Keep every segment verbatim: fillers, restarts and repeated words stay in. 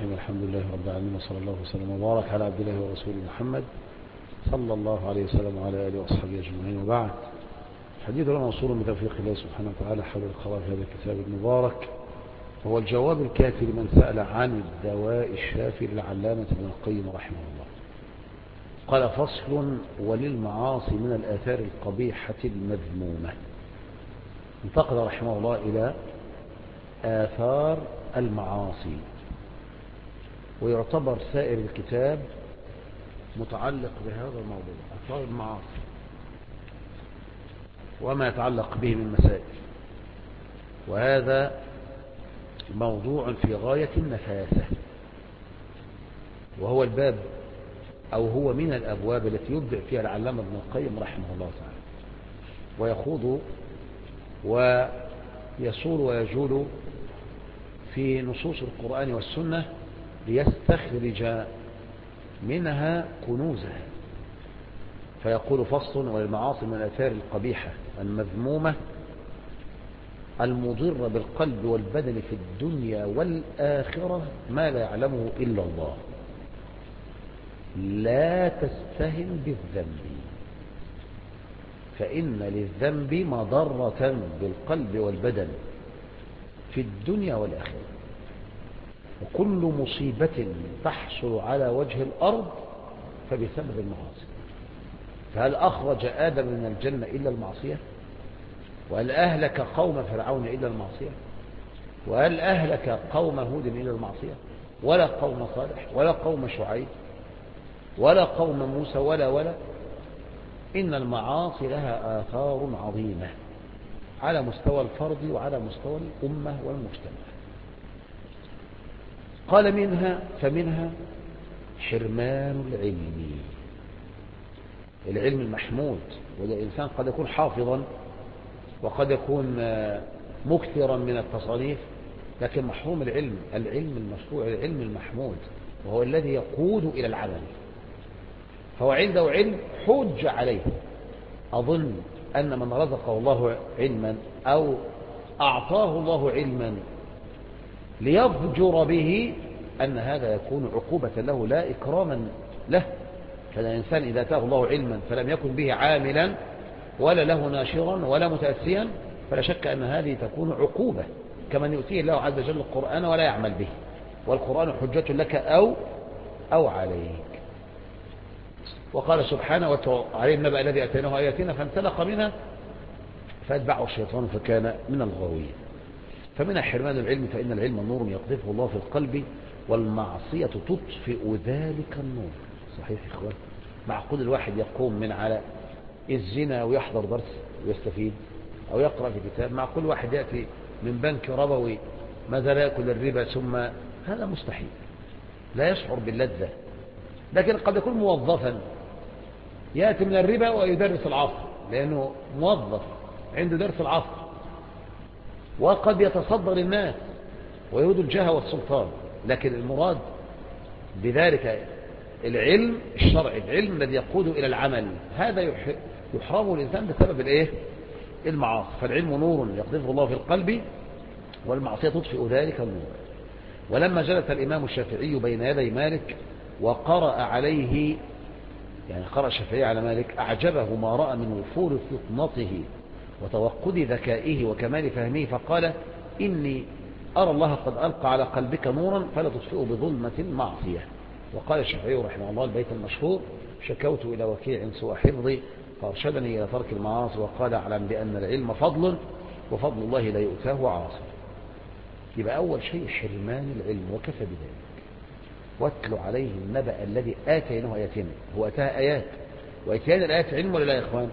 الرحيم. الحمد لله رب العالمين، وصلى الله وسلم وبارك على عبد الله ورسوله محمد صلى الله عليه وسلم وعلى آله وأصحابه أجمعين، وبعد. حديثنا موصول بتوفيق الله سبحانه وتعالى حول القواعد هذا الكتاب المبارك، وهو الجواب الكافي لمن سأل عن الدواء الشافي للعلامة ابن القيم رحمه الله. قال: فصل: وللمعاصي من الآثار القبيحة المذمومة. انتقل رحمه الله إلى آثار المعاصي، ويعتبر سائر الكتاب متعلق بهذا الموضوع، آثار المعاصي وما يتعلق به من مسائل، وهذا موضوع في غاية النفاسة، وهو الباب أو هو من الأبواب التي يبدع فيها العلامة ابن القيم رحمه الله تعالى، ويخوض ويصول ويجول في نصوص القرآن والسنة ليستخرج منها كنوزها. فيقول: فصل: وللمعاصي من الآثار القبيحة المذمومة المضرة بالقلب والبدن في الدنيا والآخرة ما لا يعلمه إلا الله. لا تستهن بالذنب، فإن للذنب مضرة بالقلب والبدن في الدنيا والآخرة، وكل مصيبة تحصل على وجه الأرض فبسبب المعاصي. فهل أخرج آدم من الجنة إلا المعصية؟ وهل أهلك قوم فرعون إلا المعصية؟ وهل أهلك قوم هود إلا المعصية؟ ولا قوم صالح ولا قوم شعيب ولا قوم موسى ولا ولا إن المعاصي لها آثار عظيمة على مستوى الفرد وعلى مستوى الأمة والمجتمع. قال: منها فمنها حرمان العلم، العلم المحمود. والإنسان قد يكون حافظا وقد يكون مكثرا من التصانيف، لكن محروم العلم، العلم المشروع، العلم المحمود، وهو الذي يقود إلى العمل. فهو عنده علم حج عليه. أظن أن من رزقه الله علما أو أعطاه الله علما ليفجر به أن هذا يكون عقوبة له لا إكراما له. فالإنسان إذا أتاه الله علما فلم يكن به عاملا ولا له ناشرا ولا متأسيا، فلا شك أن هذه تكون عقوبة، كمن يؤتيه الله عز وجل القرآن ولا يعمل به، والقرآن حجة لك أو أو عليك. وقال سبحانه: واتل عليهم نبأ الذي أتيناه آياتنا فانسلخ منها فأتبعه الشيطان فكان من الغاوين. فمنها حرمان العلم، فإن العلم نور يقذفه الله في القلب، والمعصية تطفئ ذلك النور. صحيح يا إخوان؟ معقول الواحد يقوم من على الزنا ويحضر درس ويستفيد أو يقرأ في كتاب؟ معقول واحد يأتي من بنك ربوي ماذا لا يأكل الربا؟ ثم هذا مستحيل، لا يشعر باللذة. لكن قد يكون موظفا يأتي من الربا ويدرس العصر لأنه موظف عنده درس العصر، وقد يتصدر الناس ويريد الجاه والسلطان. لكن المراد بذلك العلم الشرعي، العلم الذي يقود إلى العمل، هذا يحرمه الإنسان بسبب الإيه؟ المعاصي. فالعلم نور يقذفه الله في القلب، والمعصية تطفئ ذلك النور. ولما جلس الإمام الشافعي بين يدي مالك وقرأ عليه، يعني قرأ الشافعي على مالك، أعجبه ما رأى من وفور فطنته وتوقد ذكائه وكمال فهمه، فقال: إني أرى الله قد ألقى على قلبك نورا فلا تطفئه بظلمة المعصية. وقال الشافعي رحمه الله البيت المشهور: شكوت إلى وكيع سوء حفظي فأرشدني إلى ترك المعاصي، وقال: أعلم بأن العلم فضل وفضل الله لا يؤتاه عاصي. يبقى أول شيء حرمان العلم، وكفى بذلك. واتل عليهم النبأ الذي آتيناه آياتنا. هو أتاها آيات، وإتيان الآيات علم ولا لا يا إخوان؟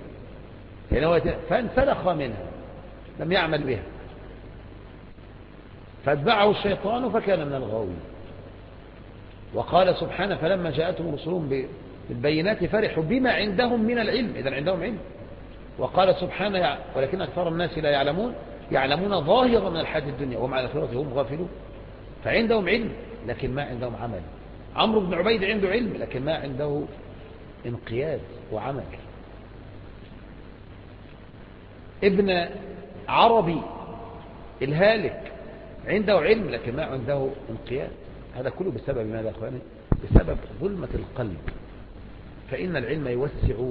فانسلخ منها، لم يعمل بها، فاتبعه الشيطان فكان من الغاوين. وقال سبحانه: فلما جاءتهم رسلهم بالبينات فرحوا بما عندهم من العلم. إذن عندهم علم. وقال سبحانه: ولكن أكثر الناس لا يعلمون، يعلمون ظاهرا من الحياة الدنيا وهم عن الآخرة هم غافلون. فعندهم علم لكن ما عندهم عمل. عمرو بن عبيد عنده علم لكن ما عنده انقياد وعمل. ابن عربي الهالك عنده علم لكن ما عنده انقياد. هذا كله بسبب ماذا يا أخواني؟ بسبب ظلمة القلب. فإن العلم يوسع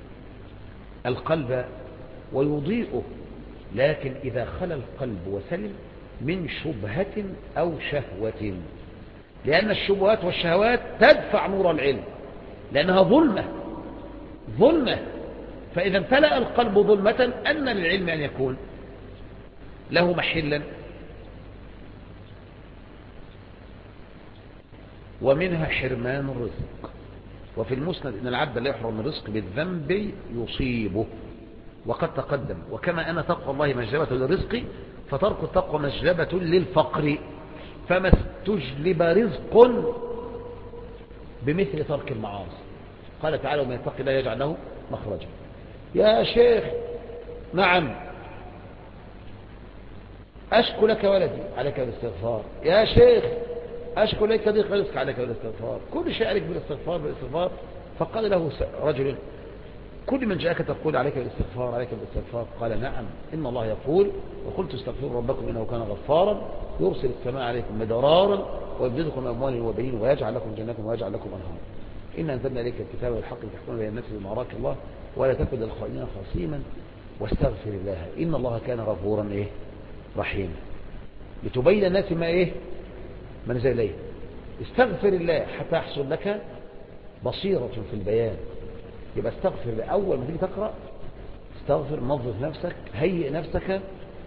القلب ويضيئه، لكن إذا خلى القلب وسلم من شبهة أو شهوة، لأن الشبهات والشهوات تدفع نور العلم، لأنها ظلمة ظلمة. فإذا امتلأ القلب ظلمة أن للعلم أن يكون له محلا. ومنها حرمان الرزق. وفي المسند إن العبد لا يحرم الرزق بالذنب يصيبه، وقد تقدم. وكما أن تقوى الله مجلبة للرزق، فترك التقوى مجلبة للفقر. فما استجلب رزق بمثل ترك المعاصي. قال تعالى: ومن يتق الله يجعل له مخرجا. يا شيخ نعم أشكو لك ولدي، عليك بالاستغفار. يا شيخ أشكو لك ضيق رزق، عليك بالاستغفار. كل شيء عليك بالاستغفار بالاستغفار. فقال له رجل: كل من جاءك تقول عليك بالاستغفار عليك بالاستغفار. قال: نعم، إن الله يقول: وقلت استغفروا ربكم إنه كان غفارا يرسل السماء عليكم مدرارا ويبدلكم أموال وبنين ويجعل لكم جنات ويجعل لكم أنهارا. إن أنزلنا إليك الكتاب والحق لتحكم بين الناس بما أراك الله ولا تكن للخائنين خصيما واستغفر الله إن الله كان غفورا إيه رحيما. لتبين الناس ما إيه ما نزل إليه. استغفر الله حتى يحصل لك بصيرة في البيان. يبقى استغفر الله أول ما تيجي تقرأ، استغفر، نظف نفسك، هيئ نفسك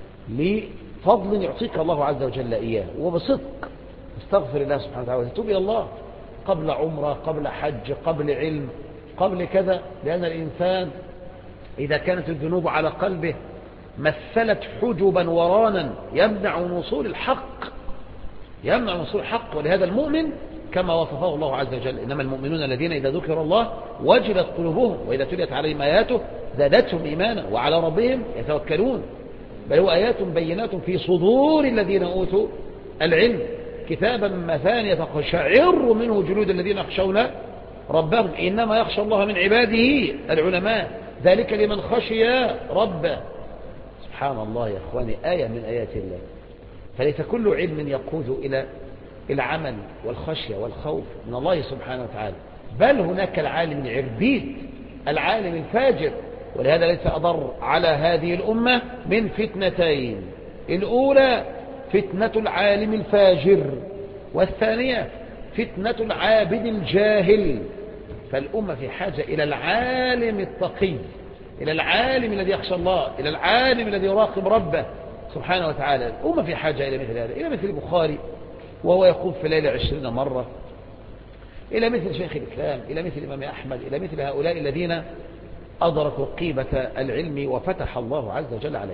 لفضل يعطيك الله عز وجل إياه وبصدق. استغفر الله سبحانه وتعالى وتتوب إلى الله قبل عمره، قبل حج، قبل علم، قبل كذا. لأن الإنسان إذا كانت الذنوب على قلبه مثلت حجبا ورانا يمنع من وصول الحق، يمنع من وصول الحق. ولهذا المؤمن كما وصفه الله عز وجل: إنما المؤمنون الذين إذا ذكر الله وجلت قلوبهم وإذا تليت عليهم آياته زادتهم إيمانا وعلى ربهم يتوكلون. بل هو آيات بينات في صدور الذين أوتوا العلم كتابا مثانية تقشعر منه جلود الذين يخشون ربهم. إنما يخشى الله من عباده العلماء، ذلك لمن خشي ربه. سبحان الله يا أخواني، آية من آيات الله. فليس كل علم يقود إلى العمل والخشية والخوف من الله سبحانه وتعالى، بل هناك العالم العربيد، العالم الفاجر. ولهذا ليس أضر على هذه الأمة من فتنتين: الأولى فتنة العالم الفاجر، والثانية فتنة العابد الجاهل. فالأمة في حاجة إلى العالم التقي، إلى العالم الذي يخشى الله، إلى العالم الذي يراقب ربه سبحانه وتعالى. الأمة في حاجة إلى مثل هذا، إلى مثل البخاري وهو يقوم في الليل عشرين مرة، إلى مثل شيخ الإسلام، إلى مثل الإمام أحمد، إلى مثل هؤلاء الذين أدركوا قيمة العلم وفتح الله عز وجل عليه.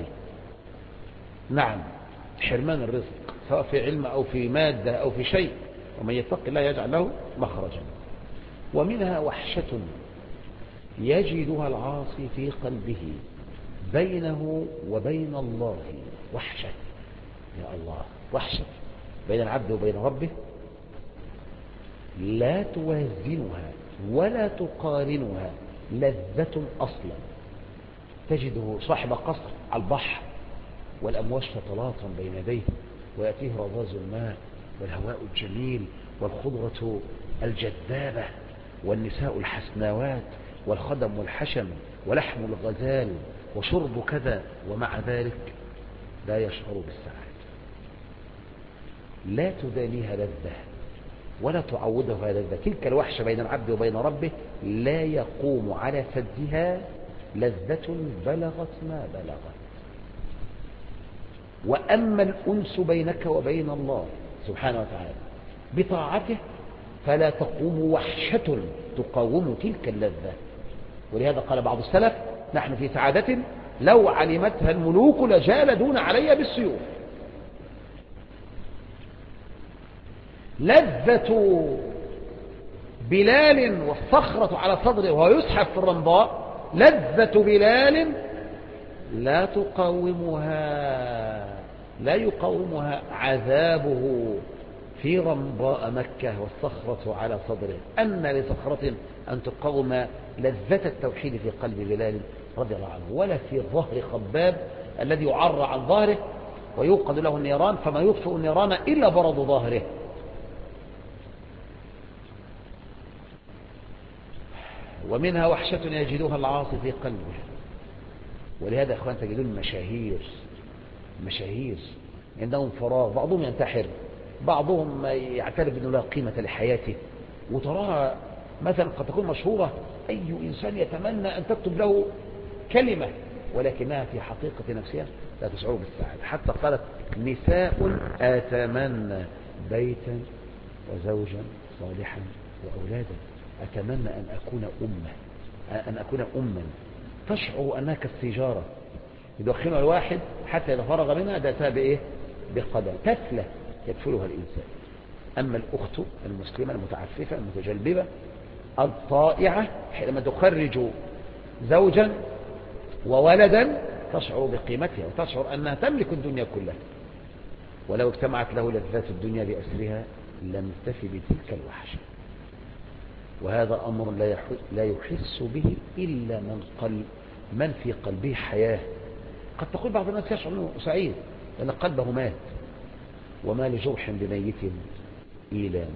نعم، حرمان الرزق سواء في علم أو في مادة أو في شيء. ومن يتق الله يجعل له مخرجا. ومنها وحشة يجدها العاصي في قلبه بينه وبين الله. وحشة، يا الله، وحشة بين العبد وبين ربه لا توازنها ولا تقارنها لذة أصلا. تجده صاحب قصر على البحر والأمواج تتلاطم بين يديه ويأتيه رذاذ الماء والهواء الجميل والخضرة الجذابة والنساء الحسناوات والخدم والحشم ولحم الغزال وشرب كذا، ومع ذلك لا يشعر بالسعادة. لا تدانيها لذة ولا تعودها لذة. تلك الوحشة بين العبد وبين ربه لا يقوم على سدها لذة بلغت ما بلغت. وأما الأنس بينك وبين الله سبحانه وتعالى بطاعته فلا تقوم وحشة تقاوم تلك اللذة. ولهذا قال بعض السلف: نحن في سعادة لو علمتها الملوك لجالدون علي بالسيوف. لذة بلال والصخرة على صدره وهو يسحب في الرمضاء، لذة بلال لا تقاومها لا يقاومها عذابه في رمضاء مكة والصخرة على صدره. أن لصخرة أن تقاوم لذة التوحيد في قلب بلال رضي الله عنه، ولا في ظهر خباب الذي يعرى عن ظهره ويوقد له النيران، فما يطفئ النيران إلا برد ظهره. ومنها وحشة يجدها العاصي في قلبه. ولهذا يا أخوان تجدون مشاهير مشاهير عندهم فراغ، بعضهم ينتحر، بعضهم يعترف أنه لا قيمة لحياته، وتراها مثلا قد تكون مشهورة، أي إنسان يتمنى أن تكتب له كلمة ولكنها في حقيقة نفسها لا تشعر بالسعادة. حتى قالت نساء أتمنى بيتا وزوجا صالحا وأولادا، أتمنى أن أكون أمة أن أكون أما تشعر أنها كالسجارة يدخلها الواحد حتى إذا فرغ منها داتها بإيه؟ بقدم تفلة يدفلها الإنسان. أما الأخت المسلمة المتعففة المتجلببة الطائعة حينما تخرج زوجا وولدا تشعر بقيمتها وتشعر أنها تملك الدنيا كلها، ولو اجتمعت له لذات الدنيا بأسرها لم تفي بتلك الوحشة. وهذا أمر لا يحس به إلا من قلب من في قلبه حياة. قد تقول بعض الناس يشعر أنه سعيد لأن قلبه مات، وما لجرح بميت إيلام.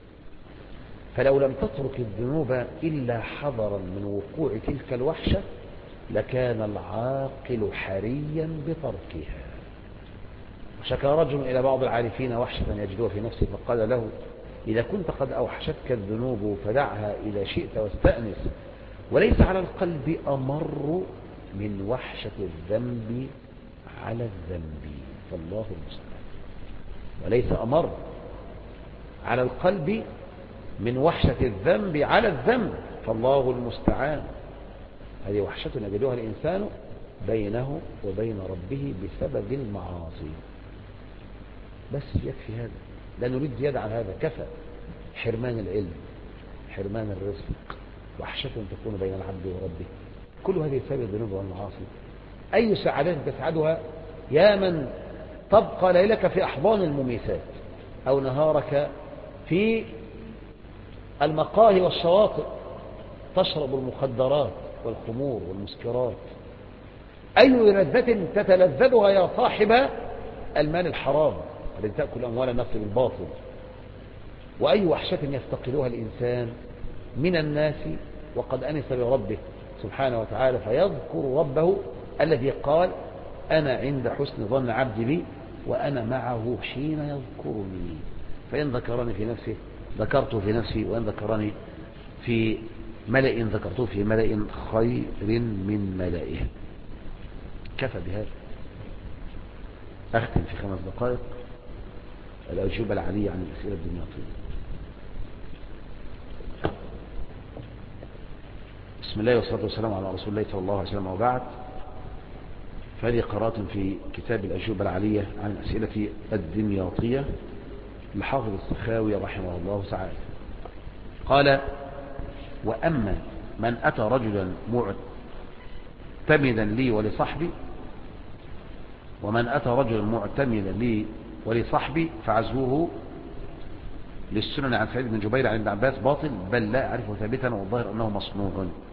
فلو لم تترك الذنوب إلا حذرا من وقوع تلك الوحشة لكان العاقل حريا بتركها. شكى رجل إلى بعض العارفين وحشة يجدها في نفسه فقال له إذا كنت قد أوحشتك الذنوب فدعها إذا شئت واستأنس، وليس على القلب أمر من وحشة الذنب على الذنب فالله المستعان. وليس أمر على القلب من وحشة الذنب على الذنب فالله المستعان. هذه وحشة يجدها الإنسان بينه وبين ربه بسبب المعاصي. بس يكفي هذا، لا نريد زيادة عن هذا، كفى. حرمان العلم، حرمان الرزق، وحشة تكون بين العبد وربه، كل هذه بسبب الذنوب والمعاصي. أي سعادات تسعدها يا من تبقى ليلك في أحضان المميسات أو نهارك في المقاهي والشواطئ تشرب المخدرات والخمور والمسكرات. أي لذة تتلذذها يا صاحب المال الحرام الذي تأكل أموال الناس بالباطل. وأي وحشة يفتقدها الإنسان من الناس وقد أنس بربه سبحانه وتعالى فيذكر ربه الذي قال أنا عند حسن ظن عبدي بي وأنا معه حين يذكرني، فإن ذكرني في نفسه ذكرته في نفسي وإن ذكرني في ملئ ذكرته في ملئ خير من ملئه. كفى بهذا. أختم في خمس دقائق الأجوبة العالية عن الأسئلة الدنياطية. بسم الله والصلاة والسلام على رسول الله صلى الله عليه وسلم وبعد. فهذه قراءة في كتاب الأجوبة العالية عن الأسئلة الدنياطية لحافظ السخاوي رحمه الله تعالى. قال وأما من أتى رجلا معتمدا لي ولصحبي ومن أتى رجلا معتمدا لي ولصحبي فعزوه للسنن عن سعيد بن جبير عن ابن عباس باطل بل لا أعرفه ثابتا والظاهر أنه مصنوع.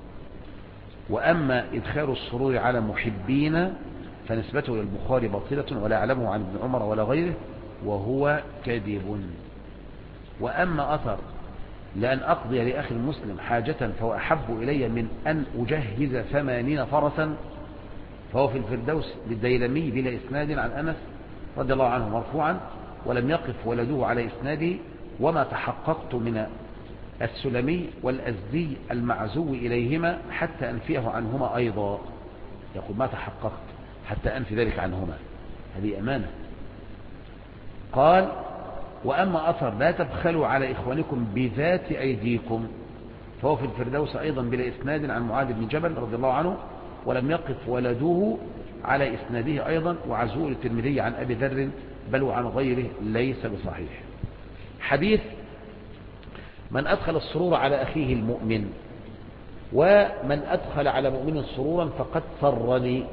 وأما إدخال السرور على محبين فنسبته إلى البخاري باطلة ولا أعلمه عن ابن عمر ولا غيره وهو كذب. وأما أثر لأن أقضي لأخي المسلم حاجة فهو أحب إلي من أن أجهز ثمانين فرسا فهو في الفردوس للديلمي بلا إسناد عن أنس رضي الله عنه مرفوعا ولم يقف ولده على إسناده. وما تحققت من السلمي والأزدي المعزو إليهما حتى أنفيه عنهما أيضا. يقول ما تحققت حتى أنفي ذلك عنهما، هذه أمانة. قال وأما أثر لا تبخلوا على إخوانكم بذات أيديكم فهو في الفردوس أيضا بلا إسناد عن معاذ بن جبل رضي الله عنه ولم يقف ولده على إسناده أيضا وعزوه للترمذي عن أبي ذر بل وعن غيره ليس بصحيح. حديث من أدخل السرور على أخيه المؤمن ومن أدخل على مؤمن سرورا فقد سرني.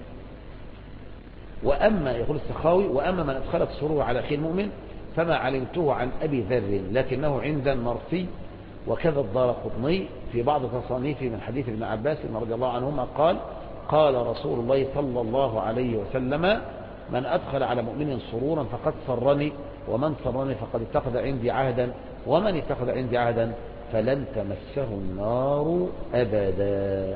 وأما يقول السخاوي وأما من أدخل السرور على أخيه المؤمن فما علمته عن أبي ذر لكنه عند المرسي وكذا الدارقطني في بعض تصانيفه من حديث ابن عباس رضي الله عنهما قال قال رسول الله صلى الله عليه وسلم من أدخل على مؤمن سرورا فقد سرني ومن سرني فقد اتخذ عندي عهدا ومن اتخذ عندي عهدا فلن تمسه النار أبدا.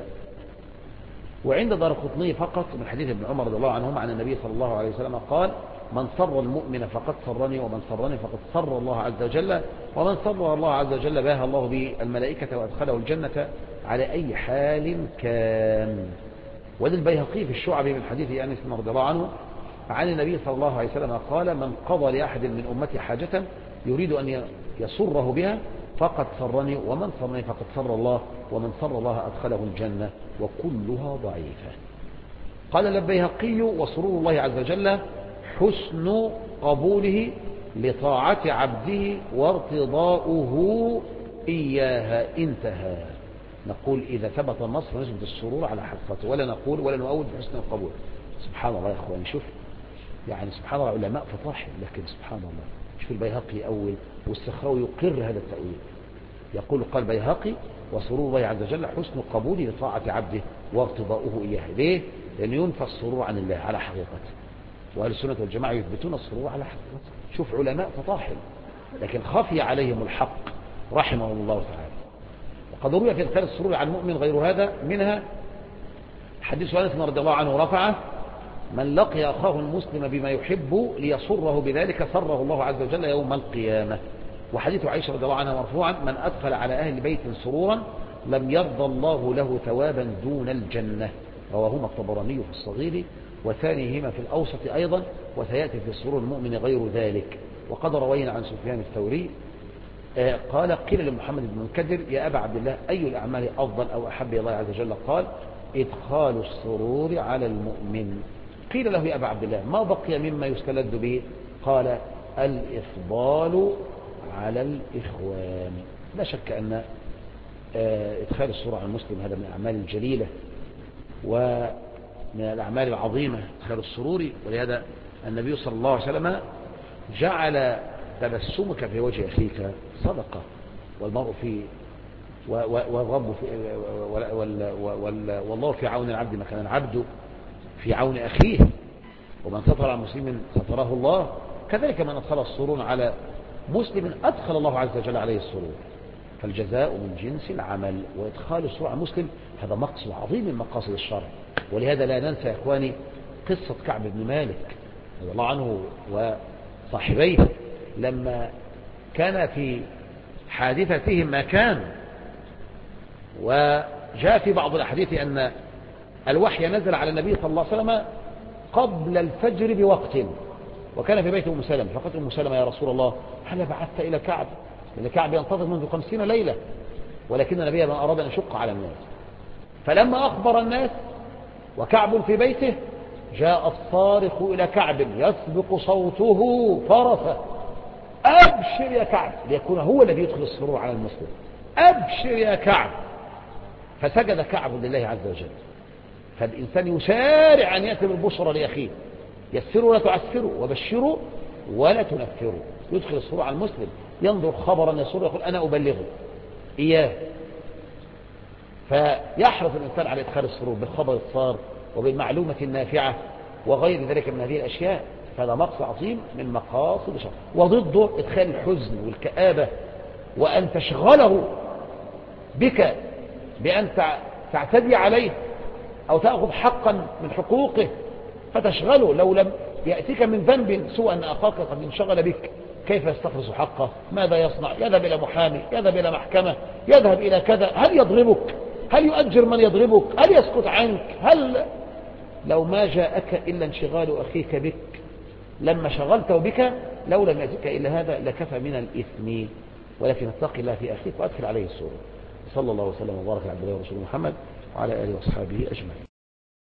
وعند دارقطني فقط من حديث ابن عمر رضي الله عنهما عن النبي صلى الله عليه وسلم قال: من سر المؤمن فقد سرني، ومن سرني فقد سر الله عز وجل، ومن سر الله عز وجل باه الله به الملائكة وأدخله الجنة على أي حال كان. وللبيهقي في الشعب من حديث أنس رضي الله عنه عن النبي صلى الله عليه وسلم قال: من قضى لأحد من أمتي حاجة يريد أن يسره بها فقد سرني، ومن سرني فقد سر الله، ومن سر الله أدخله الجنة، وكلها ضعيفة. قال البيهقي: وسرور الله عز وجل حسن قبوله لطاعة عبده وارتضاؤه إياها. انتهى. نقول إذا ثبت النصر نثبت السرور على حقيقته، ولا نقول ولا نؤود بحسن القبول. سبحان الله يا أخواني، شوف يعني سبحان الله، علماء فطاحل، لكن سبحان الله شوف البيهقي أول، والسخاوي يقر هذا التأويل، يقول قال البيهقي: وسرور الله عز وجل حسن قبوله لطاعة عبده وارتضاؤه إياها. ليه؟ لأن ينفى السرور عن الله على حقيقته، وأهل السنة والجماعة يثبتون السرور على حقيقته. شوف علماء فطاحل، لكن خفي عليهم الحق رحمه الله تعالى. وقد روي في إدخال السرور عن المؤمن غير هذا، منها حديث أنس رضي الله عنه رفعه: من لقي أخاه المسلم بما يحب ليسره بذلك سره الله عز وجل يوم القيامة. وحديث عائشة رضي الله عنها مرفوعا: من أدخل على أهل بيت سرورا لم يرضى الله له ثوابا دون الجنة. رواهما الطبراني في الصغير، وثانيهما في الأوسط أيضا، وسيأتي في سرور المؤمن غير ذلك. وقد روينا عن سفيان الثوري قال: قيل لمحمد بن منكدر: يا أبا عبد الله أي الأعمال أفضل أو أحب إلى الله عز وجل؟ قال: إدخال السرور على المؤمن. قيل له: يا أبا عبد الله ما بقي مما يستلذ به؟ قال: الإفضال على الإخوان. لا شك أن إدخال السرور على المسلم هذا من الأعمال الجليلة ومن الأعمال العظيمة، إدخال السرور. ولهذا النبي صلى الله عليه وسلم جعل تبسمك في وجه أخيك صدقة، والمرء في والرب في والله في عون العبد ما كان العبد في عون أخيه، ومن ستر على مسلم ستره الله. كذلك من أدخل السرور على مسلم أدخل الله عز وجل عليه السرور. فالجزاء من جنس العمل، وإدخال السرور على مسلم هذا مقصد عظيم من مقاصد الشرع. ولهذا لا ننسى يا إخواني قصة كعب بن مالك رضي الله عنه وصاحبيه لما كان في حادثتهم ما كان. وجاء في بعض الأحاديث أن الوحي نزل على النبي صلى الله عليه وسلم قبل الفجر بوقت، وكان في بيت أم سلمة. فقالت أم سلمة: يا رسول الله هل بعثت إلى كعب؟ لأن كعب ينتظر منذ خمسين ليلة، ولكن النبي ما أراد أن يشق على الناس. فلما أخبر الناس وكعب في بيته جاء الصارخ إلى كعب يسبق صوته فرسه: أبشر يا كعب، ليكون هو الذي يدخل السرور على المسلم. أبشر يا كعب. فسجد كعب لله عز وجل. فالإنسان يسارع أن يأتي بالبشرى لأخيه، يسروا ولا تعسروا، وبشروا ولا تنفروا. يدخل السرور على المسلم، ينظر خبرا يسر يقول أنا أبلغه إياه. فيحرص الإنسان على إدخال السرور بالخبر الصار وبالمعلومة النافعة وغير ذلك من هذه الأشياء. هذا مقصد عظيم من مقاصد الشرع. وضده إدخال الحزن والكآبة، وأن تشغله بك بأن تعتدي عليه أو تأخذ حقا من حقوقه فتشغله. لو لم يأتيك من ذنب سوى أن أخاك قد انشغل بك، كيف يستخلص حقه؟ ماذا يصنع؟ يذهب إلى محامي، يذهب إلى محكمة، يذهب إلى كذا. هل يضربك؟ هل يؤجر من يضربك؟ هل يسكت عنك؟ هل لو ما جاءك إلا انشغال أخيك بك لما شغلته بك، لو لم يأتيك إلا هذا لكفى من الإثم. ولكن اتق الله في أخيك وأدخل عليه السرور. صلى الله وسلم وبارك على عبده ورسوله محمد وعلى آله وأصحابه أجمعين.